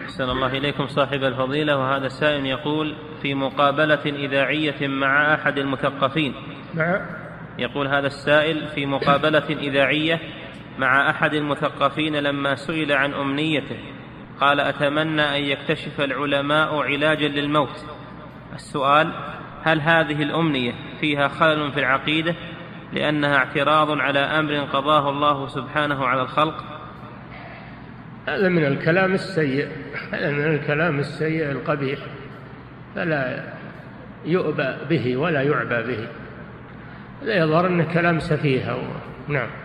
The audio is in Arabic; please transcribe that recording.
أحسن الله إليكم صاحب الفضيلة. وهذا السائل يقول في مقابلة إذاعية مع أحد المثقفين يقول هذا السائل في مقابلة إذاعية مع أحد المثقفين لما سئل عن أمنيته قال أتمنى أن يكتشف العلماء علاجا للموت. السؤال: هل هذه الأمنية فيها خلل في العقيدة لأنها اعتراض على أمر قضاه الله سبحانه على الخلق؟ هذا من الكلام السيء، هذا من الكلام السيء القبيح، فلا يؤبى به ولا يعبى به، لا يظهر أنه كلام سفيه. نعم.